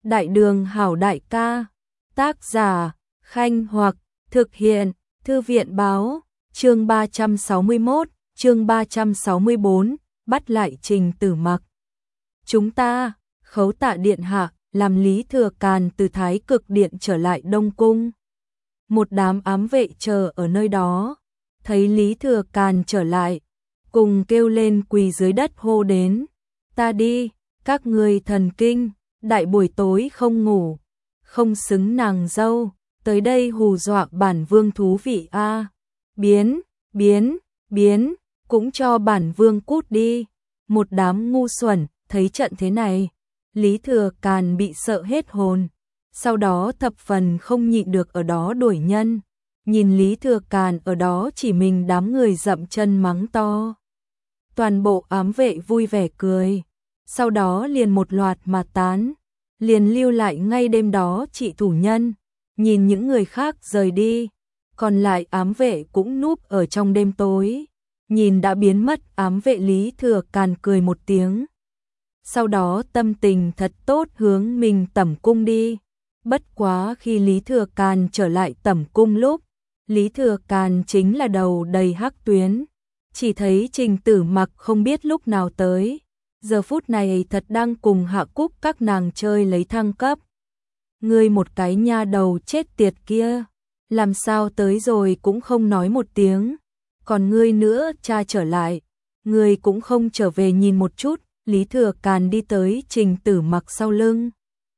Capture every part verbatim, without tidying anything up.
Đại đường hảo đại ca. Tác giả, Khanh Hoặc, thực hiện, Thư viện báo, chương ba trăm sáu mươi mốt, chương ba trăm sáu mươi bốn, bắt lại Trình Tử Mặc. Chúng ta, khấu tạ điện hạ, làm Lý Thừa Càn từ Thái Cực Điện trở lại Đông Cung. Một đám ám vệ chờ ở nơi đó, thấy Lý Thừa Càn trở lại, cùng kêu lên quỳ dưới đất hô đến. Ta đi, các ngươi thần kinh, đại buổi tối không ngủ, không xứng nàng dâu, tới đây hù dọa bản vương thú vị a. À. Biến, biến, biến, cũng cho bản vương cút đi. Một đám ngu xuẩn, thấy trận thế này, Lý Thừa Càn bị sợ hết hồn, sau đó thập phần không nhịn được ở đó đuổi nhân. Nhìn Lý Thừa Càn ở đó chỉ mình đám người dậm chân mắng to. Toàn bộ ám vệ vui vẻ cười, sau đó liền một loạt mà tán, liền lưu lại ngay đêm đó trị thủ nhân, nhìn những người khác rời đi, còn lại ám vệ cũng núp ở trong đêm tối, nhìn đã biến mất ám vệ Lý Thừa Càn cười một tiếng. Sau đó tâm tình thật tốt hướng mình tẩm cung đi. Bất quá khi Lý Thừa Càn trở lại tẩm cung lúc, Lý Thừa Càn chính là đầu đầy hắc tuyến, chỉ thấy Trình Tử Mặc không biết lúc nào tới, giờ phút này thật đang cùng Hạ Cúc các nàng chơi lấy thăng cấp. Ngươi một cái nha đầu chết tiệt kia, làm sao tới rồi cũng không nói một tiếng, còn ngươi nữa cha trở lại, ngươi cũng không trở về nhìn một chút. Lý Thừa Càn đi tới Trình Tử Mặc sau lưng,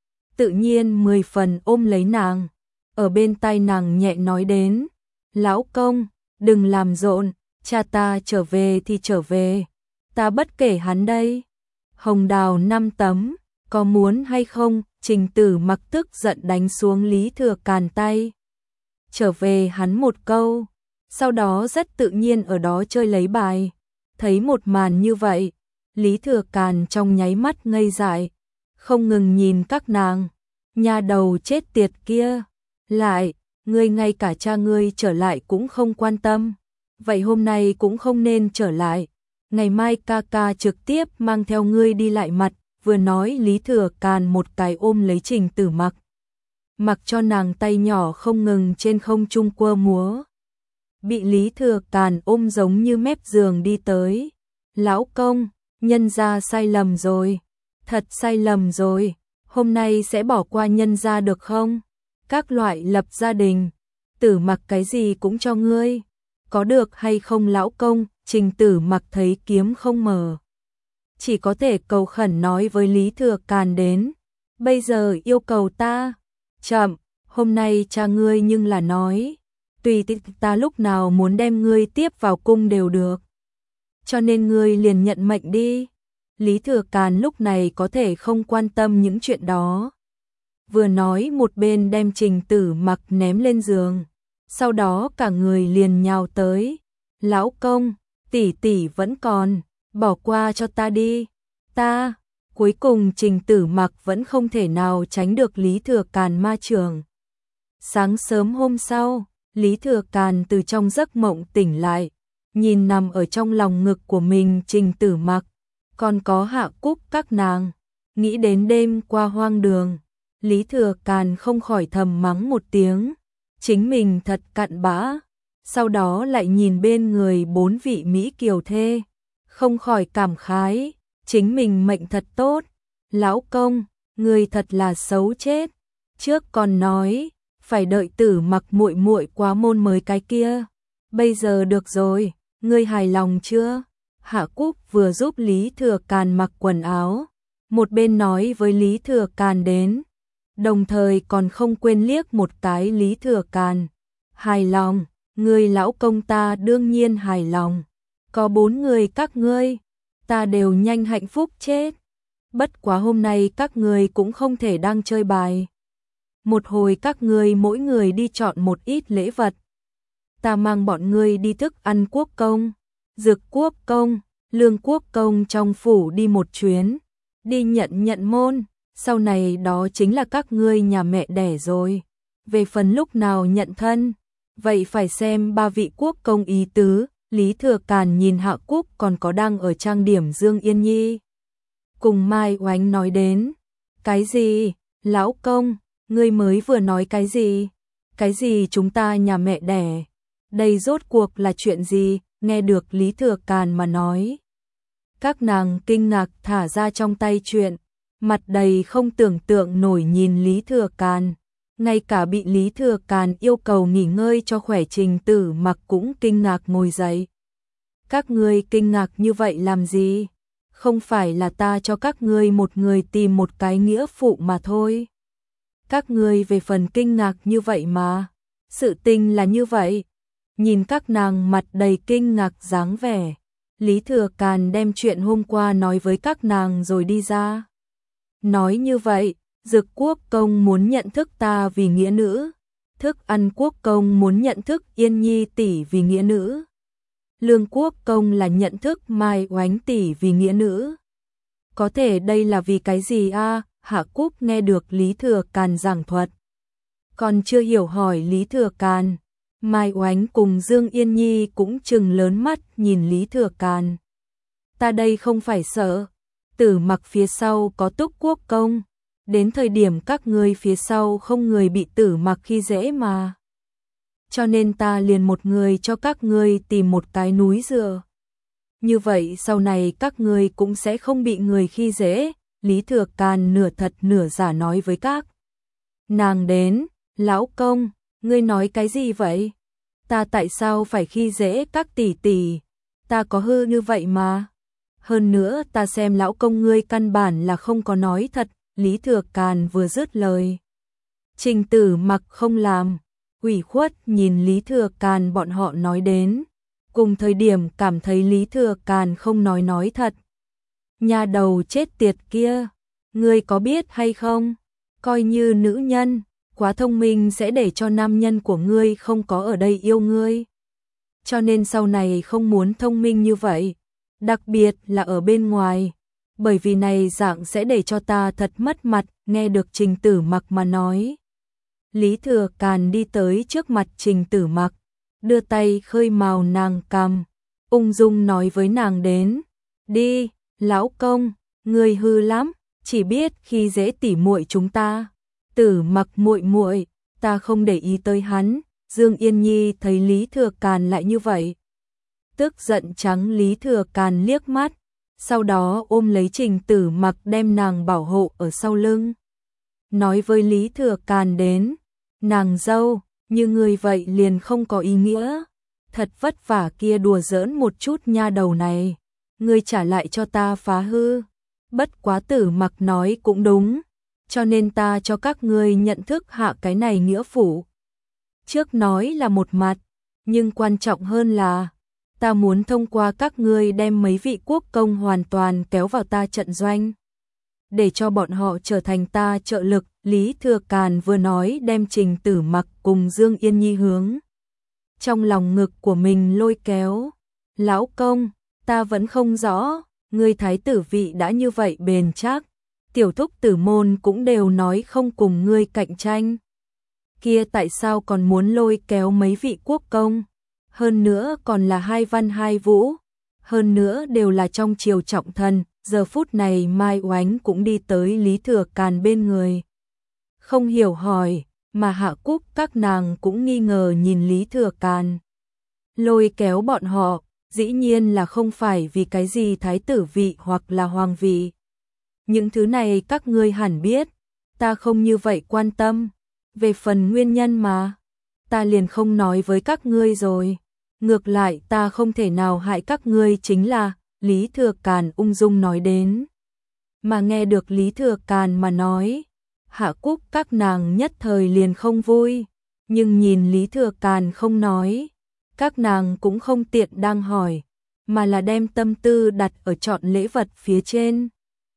tự nhiên mười phần ôm lấy nàng, ở bên tai nàng nhẹ nói đến, lão công, đừng làm rộn, cha ta trở về thì trở về, ta bất kể hắn đây. Hồng đào năm tấm, có muốn hay không? Trình Tử Mặc tức giận đánh xuống Lý Thừa Càn tay, trở về hắn một câu, sau đó rất tự nhiên ở đó chơi lấy bài. Thấy một màn như vậy, Lý Thừa Càn trong nháy mắt ngây dại, không ngừng nhìn các nàng, nhà đầu chết tiệt kia, lại, ngươi ngay cả cha ngươi trở lại cũng không quan tâm, vậy hôm nay cũng không nên trở lại, ngày mai ca ca trực tiếp mang theo ngươi đi lại mặt. Vừa nói Lý Thừa Càn một cái ôm lấy Trình Tử Mặc, mặc cho nàng tay nhỏ không ngừng trên không trung quơ múa. Bị Lý Thừa Càn ôm giống như mép giường đi tới, lão công, nhân gia sai lầm rồi, thật sai lầm rồi, hôm nay sẽ bỏ qua nhân gia được không? Các loại lập gia đình, Tử Mặc cái gì cũng cho ngươi, có được hay không lão công? Trình Tử Mặc thấy kiếm không mở, chỉ có thể cầu khẩn nói với Lý Thừa Càn đến, bây giờ yêu cầu ta, chậm, hôm nay cha ngươi nhưng là nói, tùy ta lúc nào muốn đem ngươi tiếp vào cung đều được, cho nên ngươi liền nhận mệnh đi. Lý Thừa Càn lúc này có thể không quan tâm những chuyện đó, vừa nói một bên đem Trình Tử Mặc ném lên giường, sau đó cả người liền nhào tới, lão công, tỷ tỷ vẫn còn, bỏ qua cho ta đi, ta. Cuối cùng Trình Tử Mặc vẫn không thể nào tránh được Lý Thừa Càn ma chưởng. Sáng sớm hôm sau, Lý Thừa Càn từ trong giấc mộng tỉnh lại, nhìn nằm ở trong lòng ngực của mình Trình Tử Mặc, còn có Hạ Cúc các nàng, nghĩ đến đêm qua hoang đường, Lý Thừa Càn không khỏi thầm mắng một tiếng, chính mình thật cặn bã. Sau đó lại nhìn bên người bốn vị mỹ kiều thê, không khỏi cảm khái, chính mình mệnh thật tốt, lão công, người thật là xấu chết, trước còn nói, phải đợi Tử Mặc muội muội quá môn mới cái kia, bây giờ được rồi, ngươi hài lòng chưa? Hạ Cúc vừa giúp Lý Thừa Càn mặc quần áo, một bên nói với Lý Thừa Càn đến, đồng thời còn không quên liếc một cái Lý Thừa Càn, hài lòng. Người lão công ta đương nhiên hài lòng, có bốn người các ngươi, ta đều nhanh hạnh phúc chết. Bất quá hôm nay các ngươi cũng không thể đang chơi bài. Một hồi các ngươi mỗi người đi chọn một ít lễ vật. Ta mang bọn ngươi đi thức ăn quốc công, dược quốc công, lương quốc công trong phủ đi một chuyến, đi nhận nhận môn, sau này đó chính là các ngươi nhà mẹ đẻ rồi. Về phần lúc nào nhận thân, vậy phải xem ba vị quốc công ý tứ. Lý Thừa Càn nhìn Hạ Cúc còn có đang ở trang điểm Dương Yên Nhi, cùng Mai Oánh nói đến, cái gì? Lão công, ngươi mới vừa nói cái gì? Cái gì chúng ta nhà mẹ đẻ? Đây rốt cuộc là chuyện gì? Nghe được Lý Thừa Càn mà nói. Các nàng kinh ngạc thả ra trong tay chuyện, mặt đầy không tưởng tượng nổi nhìn Lý Thừa Càn. Ngay cả bị Lý Thừa Càn yêu cầu nghỉ ngơi cho khỏe Trình Tử Mặc cũng kinh ngạc ngồi dậy. Các ngươi kinh ngạc như vậy làm gì? Không phải là ta cho các ngươi một người tìm một cái nghĩa phụ mà thôi. Các ngươi về phần kinh ngạc như vậy mà. Sự tình là như vậy. Nhìn các nàng mặt đầy kinh ngạc dáng vẻ, Lý Thừa Càn đem chuyện hôm qua nói với các nàng rồi đi ra. Nói như vậy, Dực Quốc công muốn nhận thức ta vì nghĩa nữ, Thức Ăn Quốc công muốn nhận thức Yên Nhi tỷ vì nghĩa nữ, Lương Quốc công là nhận thức Mai Oánh tỷ vì nghĩa nữ. Có thể đây là vì cái gì a? À? Hạ Cúc nghe được Lý Thừa Càn giảng thuật, còn chưa hiểu hỏi Lý Thừa Càn. Mai Oánh cùng Dương Yên Nhi cũng trừng lớn mắt nhìn Lý Thừa Càn. Ta đây không phải sợ, Tử Mặc phía sau có Túc Quốc công, đến thời điểm các ngươi phía sau không người bị Tử Mặc khi dễ mà. Cho nên ta liền một người cho các ngươi tìm một cái núi dựa. Như vậy sau này các ngươi cũng sẽ không bị người khi dễ. Lý Thừa Càn nửa thật nửa giả nói với các nàng đến. Lão công, ngươi nói cái gì vậy? Ta tại sao phải khi dễ các tỷ tỷ? Ta có hư như vậy mà. Hơn nữa ta xem lão công ngươi căn bản là không có nói thật. Lý Thừa Càn vừa dứt lời, Trình Tử Mặc không làm, ủy khuất nhìn Lý Thừa Càn bọn họ nói đến. Cùng thời điểm cảm thấy Lý Thừa Càn không nói nói thật. Nhà đầu chết tiệt kia, ngươi có biết hay không? Coi như nữ nhân quá thông minh sẽ để cho nam nhân của ngươi không có ở đây yêu ngươi. Cho nên sau này không muốn thông minh như vậy, đặc biệt là ở bên ngoài, bởi vì này dạng sẽ để cho ta thật mất mặt. Nghe được Trình Tử Mặc mà nói, Lý Thừa Càn đi tới trước mặt Trình Tử Mặc, đưa tay khơi mào nàng cằm, ung dung nói với nàng đến. Đi, lão công, ngươi hư lắm, chỉ biết khi dễ tỉ muội chúng ta. Tử Mặc muội muội, ta không để ý tới hắn. Dương Yên Nhi thấy Lý Thừa Càn lại như vậy, tức giận trắng Lý Thừa Càn liếc mắt, sau đó ôm lấy Trình Tử Mặc đem nàng bảo hộ ở sau lưng. Nói với Lý Thừa Càn đến, nàng dâu, như người vậy liền không có ý nghĩa. Thật vất vả kia đùa giỡn một chút nha đầu này, ngươi trả lại cho ta phá hư. Bất quá Tử Mặc nói cũng đúng, cho nên ta cho các ngươi nhận thức hạ cái này nghĩa phụ. Trước nói là một mặt, nhưng quan trọng hơn là ta muốn thông qua các ngươi đem mấy vị quốc công hoàn toàn kéo vào ta trận doanh, để cho bọn họ trở thành ta trợ lực. Lý Thừa Càn vừa nói đem Trình Tử Mặc cùng Dương Yên Nhi hướng trong lòng ngực của mình lôi kéo. Lão công, ta vẫn không rõ, ngươi thái tử vị đã như vậy bền chắc, tiểu thúc tử môn cũng đều nói không cùng ngươi cạnh tranh. Kia tại sao còn muốn lôi kéo mấy vị quốc công? Hơn nữa còn là hai văn hai vũ, hơn nữa đều là trong triều trọng thần. Giờ phút này Mai Oánh cũng đi tới Lý Thừa Càn bên người, không hiểu hỏi, mà Hạ Cúc các nàng cũng nghi ngờ nhìn Lý Thừa Càn. Lôi kéo bọn họ, dĩ nhiên là không phải vì cái gì thái tử vị hoặc là hoàng vị. Những thứ này các ngươi hẳn biết, ta không như vậy quan tâm. Về phần nguyên nhân mà, ta liền không nói với các ngươi rồi. Ngược lại ta không thể nào hại các ngươi chính là, Lý Thừa Càn ung dung nói đến. Mà nghe được Lý Thừa Càn mà nói, Hạ Cúc các nàng nhất thời liền không vui, nhưng nhìn Lý Thừa Càn không nói, các nàng cũng không tiện đang hỏi, mà là đem tâm tư đặt ở chọn lễ vật phía trên.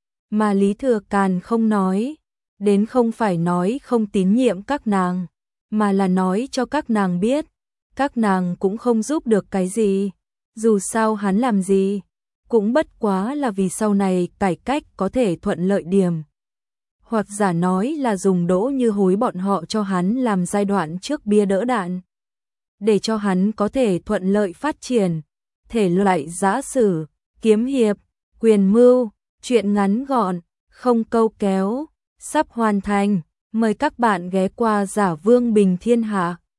Mà Lý Thừa Càn không nói, đến không phải nói không tín nhiệm các nàng, mà là nói cho các nàng biết, các nàng cũng không giúp được cái gì, dù sao hắn làm gì, cũng bất quá là vì sau này cải cách có thể thuận lợi điểm. Hoặc giả nói là dùng Đỗ Như Hối bọn họ cho hắn làm giai đoạn trước bia đỡ đạn, để cho hắn có thể thuận lợi phát triển, thể loại giã sử, kiếm hiệp, quyền mưu, chuyện ngắn gọn, không câu kéo, sắp hoàn thành. Mời các bạn ghé qua Giả Vương Bình Thiên Hạ.